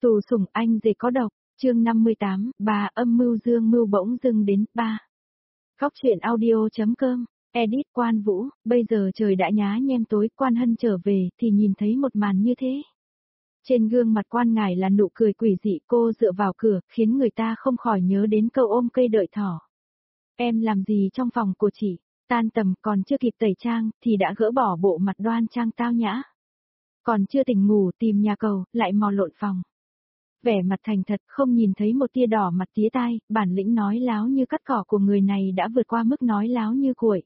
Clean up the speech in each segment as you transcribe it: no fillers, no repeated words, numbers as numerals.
Tù sủng anh rể có độc, chương 58, bà âm mưu dương mưu bỗng dưng đến, 3. Khóc chuyện audio.com, edit Quan Vũ, bây giờ trời đã nhá nhem tối, Quan Hân trở về thì nhìn thấy một màn như thế. Trên gương mặt Quan ngài là nụ cười quỷ dị, cô dựa vào cửa, khiến người ta không khỏi nhớ đến câu ôm cây đợi thỏ. Em làm gì trong phòng của chị? Tan tầm còn chưa kịp tẩy trang thì đã gỡ bỏ bộ mặt đoan trang tao nhã. Còn chưa tỉnh ngủ tìm nhà cầu, lại mò lộn phòng. Vẻ mặt thành thật không nhìn thấy một tia đỏ mặt tía tai, bản lĩnh nói láo như cắt cỏ của người này đã vượt qua mức nói láo như cuội.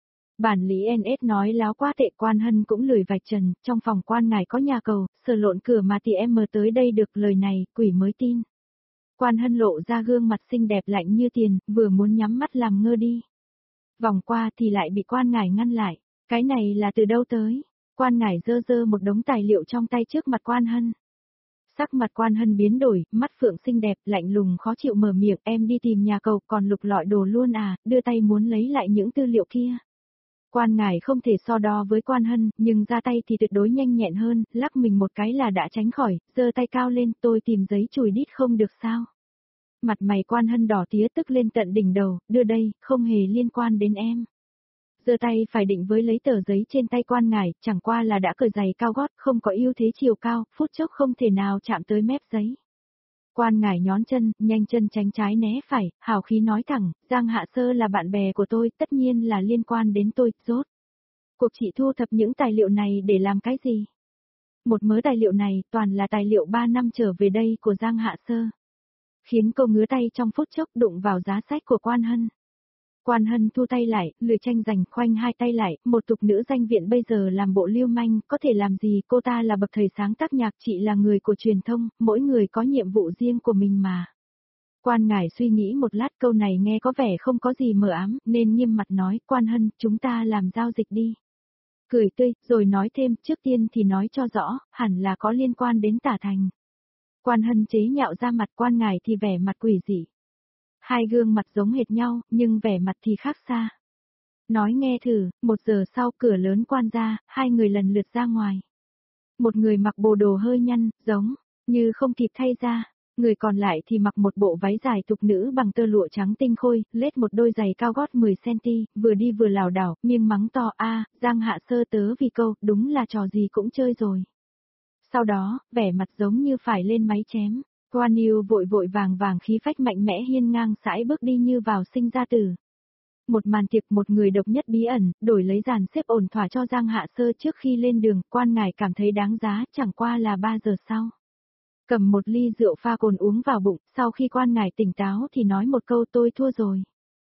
Bản lý NS nói láo quá tệ. Quan Hân cũng lười vạch trần, trong phòng Quan ngài có nhà cầu, sờ lộn cửa mà thì em mờ tới đây được lời này, quỷ mới tin. Quan Hân lộ ra gương mặt xinh đẹp lạnh như tiền, vừa muốn nhắm mắt làm ngơ đi. Vòng qua thì lại bị Quan ngài ngăn lại, cái này là từ đâu tới? Quan ngài giơ giơ một đống tài liệu trong tay trước mặt Quan Hân. Sắc mặt Quan Hân biến đổi, mắt phượng xinh đẹp, lạnh lùng khó chịu mở miệng, em đi tìm nhà cầu còn lục lọi đồ luôn à, đưa tay muốn lấy lại những tư liệu kia. Quan ngài không thể so đo với Quan Hân, nhưng ra tay thì tuyệt đối nhanh nhẹn hơn, lắc mình một cái là đã tránh khỏi, giơ tay cao lên, tôi tìm giấy chùi đít không được sao. Mặt mày Quan Hân đỏ tía tức lên tận đỉnh đầu, đưa đây, không hề liên quan đến em. Giơ tay phải định với lấy tờ giấy trên tay Quan ngài, chẳng qua là đã cởi giày cao gót, không có ưu thế chiều cao, phút chốc không thể nào chạm tới mép giấy. Quan ngài nhón chân, nhanh chân tránh trái né phải, hào khí nói thẳng, Giang Hạ Sơ là bạn bè của tôi, tất nhiên là liên quan đến tôi, rốt. Cuộc chị thu thập những tài liệu này để làm cái gì? Một mớ tài liệu này, toàn là tài liệu 3 năm trở về đây của Giang Hạ Sơ. Khiến cô ngứa tay trong phút chốc đụng vào giá sách của Quan Hân. Quan Hân thu tay lại, lười tranh giành, khoanh hai tay lại, một tục nữ danh viện bây giờ làm bộ lưu manh, có thể làm gì, cô ta là bậc thầy sáng tác nhạc, chị là người của truyền thông, mỗi người có nhiệm vụ riêng của mình mà. Quan ngài suy nghĩ một lát, câu này nghe có vẻ không có gì mờ ám, nên nghiêm mặt nói, Quan Hân, chúng ta làm giao dịch đi. Cười tươi, rồi nói thêm, trước tiên thì nói cho rõ, hẳn là có liên quan đến Tả Thành. Quan Hân chế nhạo ra mặt, Quan ngài thì vẻ mặt quỷ dị. Hai gương mặt giống hệt nhau, nhưng vẻ mặt thì khác xa. Nói nghe thử, 1 giờ sau cửa lớn Quan ra, hai người lần lượt ra ngoài. Một người mặc bộ đồ hơi nhăn, giống như không kịp thay ra. Người còn lại thì mặc một bộ váy dài tục nữ bằng tơ lụa trắng tinh khôi, lết một đôi giày cao gót 10cm, vừa đi vừa lảo đảo, miệng mắng to Giang Hạ Sơ tớ vì câu, đúng là trò gì cũng chơi rồi. Sau đó, vẻ mặt giống như phải lên máy chém. Quan Yêu vội vội vàng vàng khí phách mạnh mẽ hiên ngang sải bước đi như vào sinh ra tử. Một màn tiệc, một người độc nhất bí ẩn, đổi lấy dàn xếp ổn thỏa cho Giang Hạ Sơ trước khi lên đường, Quan ngài cảm thấy đáng giá, chẳng qua là 3 giờ sau. Cầm một ly rượu pha cồn uống vào bụng, sau khi Quan ngài tỉnh táo thì nói một câu tôi thua rồi.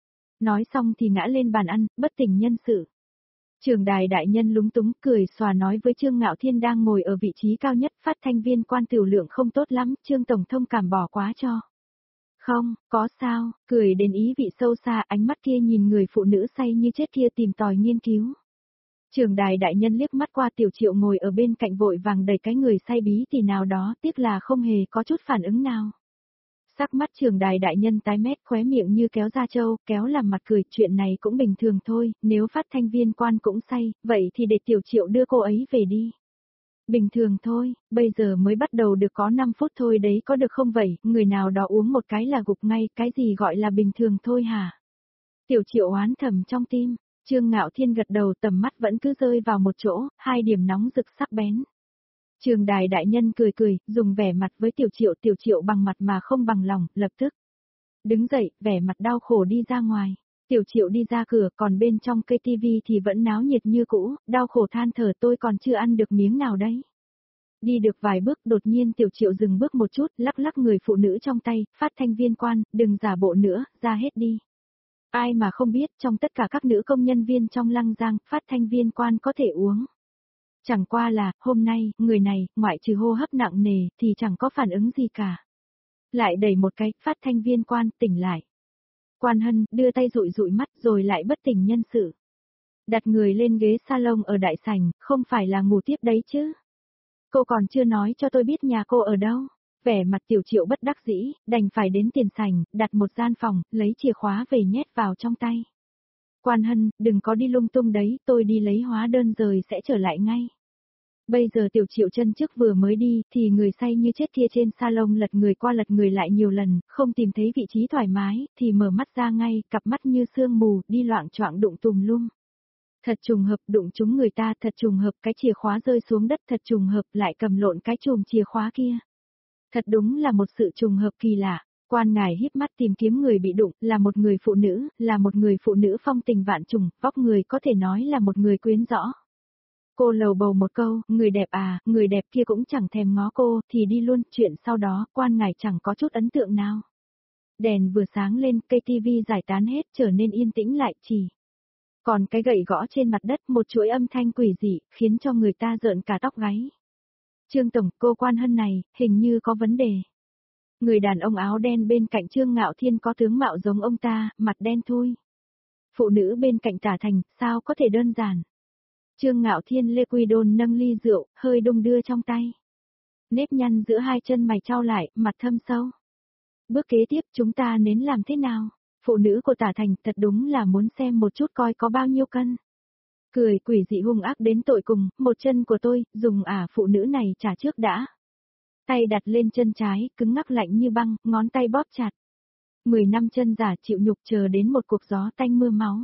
Nói xong thì ngã lên bàn ăn, bất tỉnh nhân sự. Trưởng đài đại nhân lúng túng cười xòa nói với Trương Ngạo Thiên đang ngồi ở vị trí cao nhất, phát thanh viên Quan tiểu lượng không tốt lắm, Trương Tổng thông cảm bỏ quá cho. Không, có sao, cười đến ý vị sâu xa, ánh mắt kia nhìn người phụ nữ say như chết kia tìm tòi nghiên cứu. Trưởng đài đại nhân liếc mắt qua Tiểu Triệu ngồi ở bên cạnh vội vàng đẩy cái người say bí tỉ nào đó, tiếc là không hề có chút phản ứng nào. Sắc mắt trưởng đài đại nhân tái mét, khóe miệng như kéo ra trâu, kéo làm mặt cười, chuyện này cũng bình thường thôi, nếu phát thanh viên Quan cũng say, vậy thì để Tiểu Triệu đưa cô ấy về đi. Bình thường thôi, bây giờ mới bắt đầu được có 5 phút thôi đấy, có được không vậy, người nào đó uống một cái là gục ngay, cái gì gọi là bình thường thôi hả? Tiểu Triệu oán thầm trong tim, Trương Ngạo Thiên gật đầu, tầm mắt vẫn cứ rơi vào một chỗ, hai điểm nóng rực sắc bén. Trường đài đại nhân cười cười, dùng vẻ mặt với Tiểu Triệu bằng mặt mà không bằng lòng, lập tức đứng dậy, vẻ mặt đau khổ đi ra ngoài. Tiểu Triệu đi ra cửa, còn bên trong cây tivi thì vẫn náo nhiệt như cũ, đau khổ than thở, tôi còn chưa ăn được miếng nào đấy. Đi được vài bước, đột nhiên Tiểu Triệu dừng bước một chút, lắc lắc người phụ nữ trong tay, phát thanh viên Quan, đừng giả bộ nữa, ra hết đi. Ai mà không biết, trong tất cả các nữ công nhân viên trong Lăng Giang, phát thanh viên Quan có thể uống. Chẳng qua là, hôm nay, người này, ngoại trừ hô hấp nặng nề, thì chẳng có phản ứng gì cả. Lại đẩy một cái, phát thanh viên Quan, tỉnh lại. Quan Hân, đưa tay dụi dụi mắt, rồi lại bất tỉnh nhân sự. Đặt người lên ghế salon ở đại sảnh, không phải là ngủ tiếp đấy chứ. Cô còn chưa nói cho tôi biết nhà cô ở đâu. Vẻ mặt Tiểu Triệu bất đắc dĩ, đành phải đến tiền sảnh, đặt một gian phòng, lấy chìa khóa về nhét vào trong tay. Quan Hân, đừng có đi lung tung đấy, tôi đi lấy hóa đơn rồi sẽ trở lại ngay. Bây giờ Tiểu Triệu Chân trước vừa mới đi, thì người say như chết kia trên salon lật người qua lật người lại nhiều lần, không tìm thấy vị trí thoải mái, thì mở mắt ra ngay, cặp mắt như sương mù, đi loạng choạng đụng tùm lum. Thật trùng hợp đụng trúng người ta, thật trùng hợp cái chìa khóa rơi xuống đất, thật trùng hợp lại cầm lộn cái chùm chìa khóa kia. Thật đúng là một sự trùng hợp kỳ lạ. Quan ngài híp mắt tìm kiếm người bị đụng, là một người phụ nữ phong tình vạn trùng, vóc người có thể nói là một người quyến rõ. Cô lầu bầu một câu, người đẹp à, người đẹp kia cũng chẳng thèm ngó cô, thì đi luôn, chuyện sau đó, quan ngài chẳng có chút ấn tượng nào. Đèn vừa sáng lên, cây tivi giải tán hết, trở nên yên tĩnh lại, chỉ. Còn cái gậy gõ trên mặt đất, một chuỗi âm thanh quỷ dị, khiến cho người ta rợn cả tóc gáy. Trương Tổng, cô Quan Hân này, hình như có vấn đề. Người đàn ông áo đen bên cạnh Trương Ngạo Thiên có tướng mạo giống ông ta, mặt đen thui. Phụ nữ bên cạnh Tả Thành, sao có thể đơn giản. Trương Ngạo Thiên Lê Quy Đôn nâng ly rượu, hơi đung đưa trong tay. Nếp nhăn giữa hai chân mày trao lại, mặt thâm sâu. Bước kế tiếp chúng ta nên làm thế nào? Phụ nữ của Tả Thành thật đúng là muốn xem một chút coi có bao nhiêu cân. Cười quỷ dị hung ác đến tội cùng, một chân của tôi, dùng phụ nữ này trả trước đã. Tay đặt lên chân trái, cứng ngắc lạnh như băng, ngón tay bóp chặt. 10 năm chân giả chịu nhục chờ đến một cuộc gió tanh mưa máu.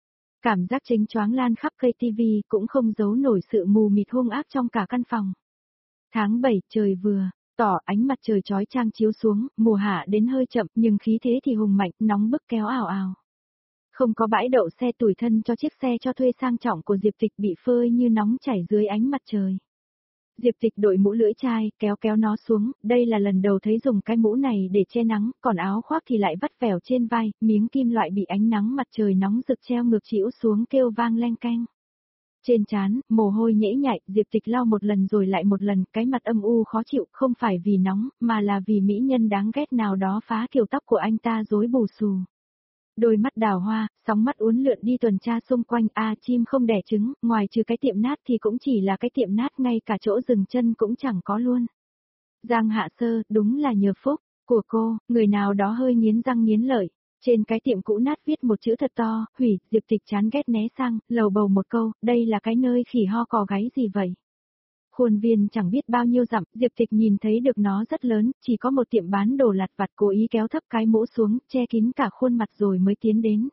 Cảm giác chênh choáng lan khắp cây tivi cũng không giấu nổi sự mù mịt hung ác trong cả căn phòng. Tháng 7 trời vừa, tỏ ánh mặt trời chói chang chiếu xuống, mùa hạ đến hơi chậm nhưng khí thế thì hùng mạnh, nóng bức kéo ào ào. Không có bãi đậu xe tủi thân cho chiếc xe cho thuê sang trọng của Diệp Tịch bị phơi như nóng chảy dưới ánh mặt trời. Diệp Tịch đội mũ lưỡi chai, kéo kéo nó xuống, đây là lần đầu thấy dùng cái mũ này để che nắng, còn áo khoác thì lại vắt vẻo trên vai, miếng kim loại bị ánh nắng mặt trời nóng rực treo ngược chĩu xuống kêu vang leng keng. Trên trán, mồ hôi nhễ nhại, Diệp Tịch lau một lần rồi lại một lần, cái mặt âm u khó chịu, không phải vì nóng, mà là vì mỹ nhân đáng ghét nào đó phá kiểu tóc của anh ta rối bù xù. Đôi mắt đào hoa, sóng mắt uốn lượn đi tuần tra xung quanh, chim không đẻ trứng, ngoài trừ cái tiệm nát thì cũng chỉ là cái tiệm nát, ngay cả chỗ dừng chân cũng chẳng có luôn. Giang Hạ Sơ, đúng là nhờ phúc của cô, người nào đó hơi nghiến răng nghiến lợi. Trên cái tiệm cũ nát viết một chữ thật to, hủy, Diệp Tịch chán ghét né sang, lầu bầu một câu, đây là cái nơi khỉ ho cò gáy gì vậy? Khuôn viên chẳng biết bao nhiêu dặm, Diệp Tịch nhìn thấy được nó rất lớn, chỉ có một tiệm bán đồ lặt vặt, cố ý kéo thấp cái mũ xuống, che kín cả khuôn mặt rồi mới tiến đến.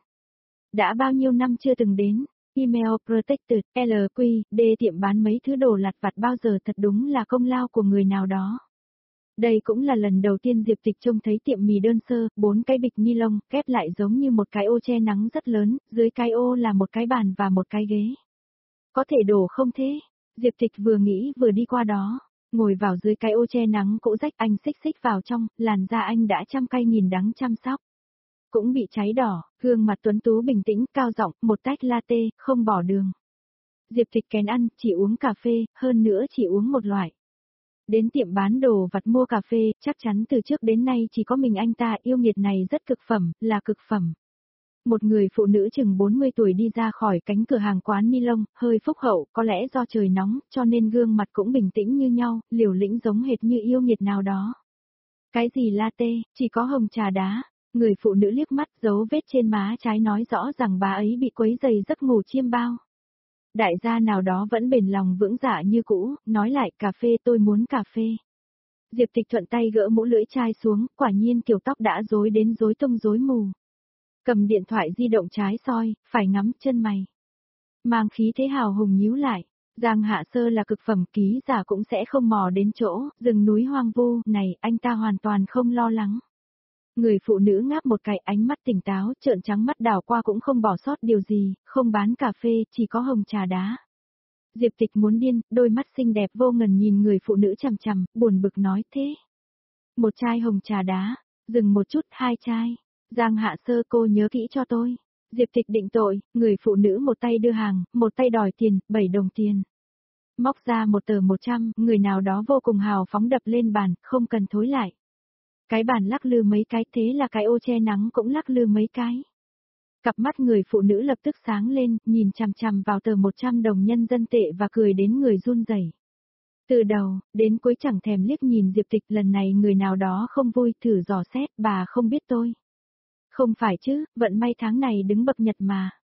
Đã bao nhiêu năm chưa từng đến, Email Protected, LQ, tiệm bán mấy thứ đồ lặt vặt bao giờ thật đúng là công lao của người nào đó. Đây cũng là lần đầu tiên Diệp Tịch trông thấy tiệm mì đơn sơ, 4 cái bịch ni lông, ghép lại giống như một cái ô che nắng rất lớn, dưới cái ô là một cái bàn và một cái ghế. Có thể đổ không thế? Diệp Tịch vừa nghĩ vừa đi qua đó, ngồi vào dưới cái ô che nắng cũ rách, anh xích xích vào trong, làn da anh đã trăm cay nghìn đắng chăm sóc. Cũng bị cháy đỏ, gương mặt tuấn tú bình tĩnh, cao giọng, một tách latte, không bỏ đường. Diệp Tịch kén ăn, chỉ uống cà phê, hơn nữa chỉ uống một loại. Đến tiệm bán đồ vặt mua cà phê, chắc chắn từ trước đến nay chỉ có mình anh ta, yêu nghiệt này rất cực phẩm, là cực phẩm. Một người phụ nữ chừng 40 tuổi đi ra khỏi cánh cửa hàng quán ni lông, hơi phúc hậu, có lẽ do trời nóng, cho nên gương mặt cũng bình tĩnh như nhau, liều lĩnh giống hệt như yêu nghiệt nào đó. Cái gì latte, chỉ có hồng trà đá. Người phụ nữ liếc mắt, dấu vết trên má trái nói rõ rằng bà ấy bị quấy dày giấc ngủ chiêm bao. Đại gia nào đó vẫn bền lòng vững dạ như cũ, nói lại, cà phê, tôi muốn cà phê. Diệp Tịch thuận tay gỡ mũ lưỡi chai xuống, quả nhiên kiểu tóc đã rối đến rối tung rối mù. Cầm điện thoại di động trái soi, phải ngắm chân mày. Mang khí thế hào hùng nhíu lại. Giang Hạ Sơ là cực phẩm, ký giả cũng sẽ không mò đến chỗ, rừng núi hoang vu, này, anh ta hoàn toàn không lo lắng. Người phụ nữ ngáp một cái, ánh mắt tỉnh táo, trợn trắng mắt đảo qua cũng không bỏ sót điều gì, không bán cà phê, chỉ có hồng trà đá. Diệp Tịch muốn điên, đôi mắt xinh đẹp vô ngần nhìn người phụ nữ chằm chằm, buồn bực nói thế. Một chai hồng trà đá, dừng một chút, 2 chai. Giang Hạ Sơ, cô nhớ kỹ cho tôi. Diệp Tịch định tội, người phụ nữ một tay đưa hàng, một tay đòi tiền, 7 đồng tiền. Móc ra một tờ 100, người nào đó vô cùng hào phóng đập lên bàn, không cần thối lại. Cái bàn lắc lư mấy cái, thế là cái ô che nắng cũng lắc lư mấy cái. Cặp mắt người phụ nữ lập tức sáng lên, nhìn chằm chằm vào tờ 100 đồng nhân dân tệ và cười đến người run rẩy. Từ đầu, đến cuối chẳng thèm liếc nhìn Diệp Tịch, lần này người nào đó không vui, thử dò xét, bà không biết tôi. Không phải chứ, vận may tháng này đứng bậc nhật mà.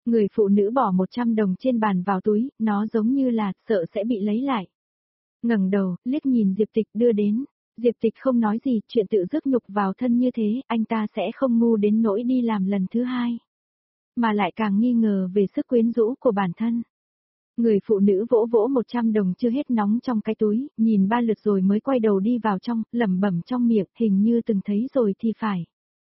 Người phụ nữ bỏ 100 đồng trên bàn vào túi, nó giống như là sợ sẽ bị lấy lại. Ngẩng đầu, liếc nhìn Diệp Tịch đưa đến. Diệp Tịch không nói gì, chuyện tự rước nhục vào thân như thế, anh ta sẽ không ngu đến nỗi đi làm lần thứ hai. Mà lại càng nghi ngờ về sức quyến rũ của bản thân. Người phụ nữ vỗ vỗ 100 đồng chưa hết nóng trong cái túi, nhìn 3 lượt rồi mới quay đầu đi vào trong, lẩm bẩm trong miệng, hình như từng thấy rồi thì phải.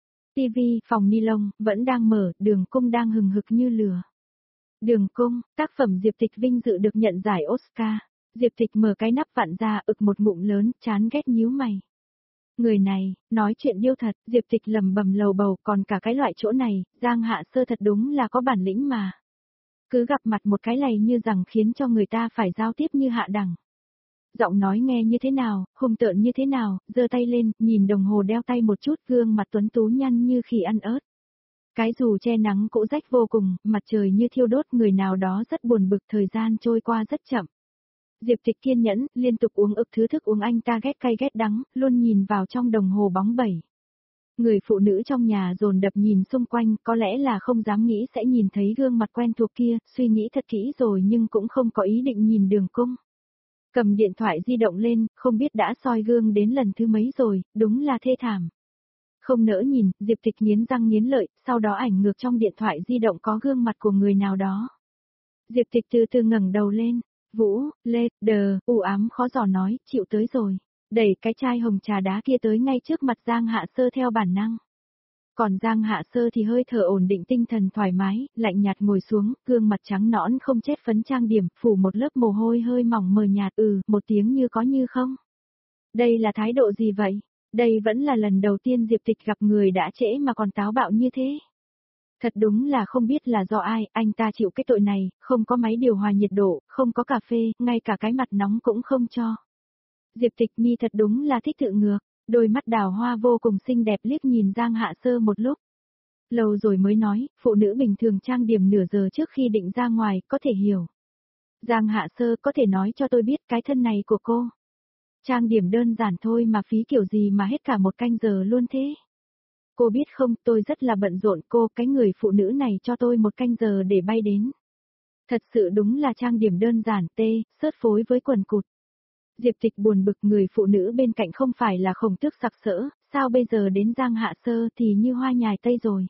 TV, phòng ni lông, vẫn đang mở, Đường Cung đang hừng hực như lửa. Đường Cung, tác phẩm Diệp Tịch vinh dự được nhận giải Oscar. Diệp Tịch mở cái nắp vặn ra, ực một ngụm lớn, chán ghét nhíu mày. Người này, nói chuyện điêu thật, Diệp Tịch lẩm bẩm lầu bầu, còn cả cái loại chỗ này, Giang Hạ Sơ thật đúng là có bản lĩnh mà. Cứ gặp mặt một cái lầy như rằng khiến cho người ta phải giao tiếp như hạ đẳng. Giọng nói nghe như thế nào, hung tợn như thế nào, giơ tay lên, nhìn đồng hồ đeo tay một chút, gương mặt tuấn tú nhăn như khi ăn ớt. Cái dù che nắng cũ rách vô cùng, mặt trời như thiêu đốt, người nào đó rất buồn bực, thời gian trôi qua rất chậm. Diệp Tịch kiên nhẫn, liên tục uống ực thứ thức uống anh ta ghét cay ghét đắng, luôn nhìn vào trong đồng hồ bóng bẩy. Người phụ nữ trong nhà dồn đập nhìn xung quanh, có lẽ là không dám nghĩ sẽ nhìn thấy gương mặt quen thuộc kia, suy nghĩ thật kỹ rồi nhưng cũng không có ý định nhìn Đường Cung. Cầm điện thoại di động lên, không biết đã soi gương đến lần thứ mấy rồi, đúng là thê thảm. Không nỡ nhìn, Diệp Tịch nghiến răng nghiến lợi, sau đó ảnh ngược trong điện thoại di động có gương mặt của người nào đó. Diệp Tịch từ từ ngẩng đầu lên, Vũ, Lê, Đờ, u ám khó dò nói, chịu tới rồi. Đẩy cái chai hồng trà đá kia tới ngay trước mặt Giang Hạ Sơ theo bản năng. Còn Giang Hạ Sơ thì hơi thở ổn định tinh thần thoải mái, lạnh nhạt ngồi xuống, gương mặt trắng nõn không chết phấn trang điểm, phủ một lớp mồ hôi hơi mỏng mờ nhạt, một tiếng như có như không. Đây là thái độ gì vậy? Đây vẫn là lần đầu tiên Diệp Tịch gặp người đã trễ mà còn táo bạo như thế. Thật đúng là không biết là do ai, anh ta chịu cái tội này, không có máy điều hòa nhiệt độ, không có cà phê, ngay cả cái mặt nóng cũng không cho. Diệp Tịch mi thật đúng là thích tự ngược, đôi mắt đào hoa vô cùng xinh đẹp liếc nhìn Giang Hạ Sơ một lúc. Lâu rồi mới nói, phụ nữ bình thường trang điểm nửa giờ trước khi định ra ngoài, có thể hiểu. Giang Hạ Sơ có thể nói cho tôi biết cái thân này của cô. Trang điểm đơn giản thôi mà phí kiểu gì mà hết cả 1 canh giờ luôn thế. Cô biết không, tôi rất là bận rộn cô, cái người phụ nữ này cho tôi 1 canh giờ để bay đến. Thật sự đúng là trang điểm đơn giản, sớt phối với quần cụt. Diệp Tịch buồn bực, người phụ nữ bên cạnh không phải là Khổng Tước sặc sỡ, sao bây giờ đến Giang Hạ Sơ thì như hoa nhài tây rồi.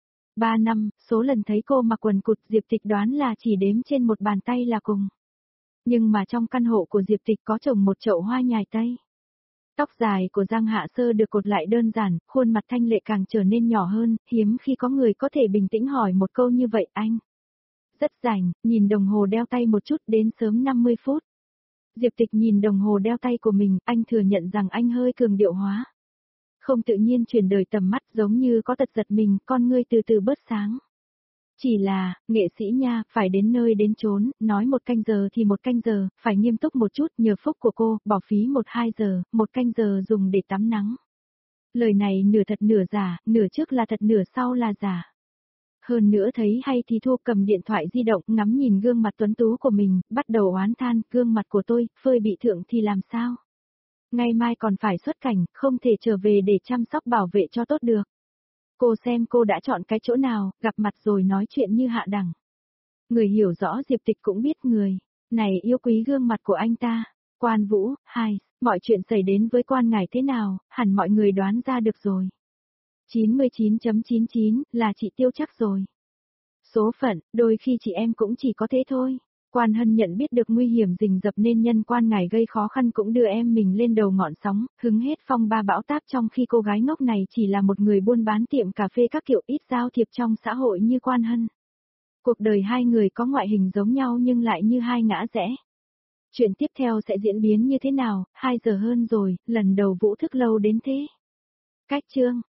3 năm, số lần thấy cô mặc quần cụt Diệp Tịch đoán là chỉ đếm trên một bàn tay là cùng. Nhưng mà trong căn hộ của Diệp Tịch có trồng một chậu hoa nhài tây. Tóc dài của Giang Hạ Sơ được cột lại đơn giản, khuôn mặt thanh lệ càng trở nên nhỏ hơn, hiếm khi có người có thể bình tĩnh hỏi một câu như vậy anh. Rất rảnh, nhìn đồng hồ đeo tay một chút đến sớm 50 phút. Diệp Tịch nhìn đồng hồ đeo tay của mình, anh thừa nhận rằng anh hơi cường điệu hóa. Không tự nhiên chuyển đời tầm mắt giống như có tật giật mình, con ngươi từ từ bớt sáng. Chỉ là, nghệ sĩ nha, phải đến nơi đến chốn, nói 1 canh giờ thì 1 canh giờ, phải nghiêm túc một chút, nhờ phúc của cô, bỏ phí 1-2 giờ, 1 canh giờ dùng để tắm nắng. Lời này nửa thật nửa giả, nửa trước là thật nửa sau là giả. Hơn nữa thấy hay thì Thu cầm điện thoại di động ngắm nhìn gương mặt tuấn tú của mình, bắt đầu oán than, gương mặt của tôi, phơi bị thượng thì làm sao? Ngày mai còn phải xuất cảnh, không thể trở về để chăm sóc bảo vệ cho tốt được. Cô xem cô đã chọn cái chỗ nào, gặp mặt rồi nói chuyện như hạ đẳng. Người hiểu rõ Diệp Tịch cũng biết người này yêu quý gương mặt của anh ta. Quan Vũ, mọi chuyện xảy đến với quan ngài thế nào, hẳn mọi người đoán ra được rồi. 99.99 là chị Tiêu chắc rồi. Số phận, đôi khi chị em cũng chỉ có thế thôi. Quan Hân nhận biết được nguy hiểm rình rập nên nhân quan ngài gây khó khăn cũng đưa em mình lên đầu ngọn sóng, hứng hết phong ba bão táp trong khi cô gái ngốc này chỉ là một người buôn bán tiệm cà phê các kiểu ít giao thiệp trong xã hội như Quan Hân. Cuộc đời hai người có ngoại hình giống nhau nhưng lại như hai ngã rẽ. Chuyện tiếp theo sẽ diễn biến như thế nào, 2 giờ hơn rồi, lần đầu Vũ thức lâu đến thế. Cách chương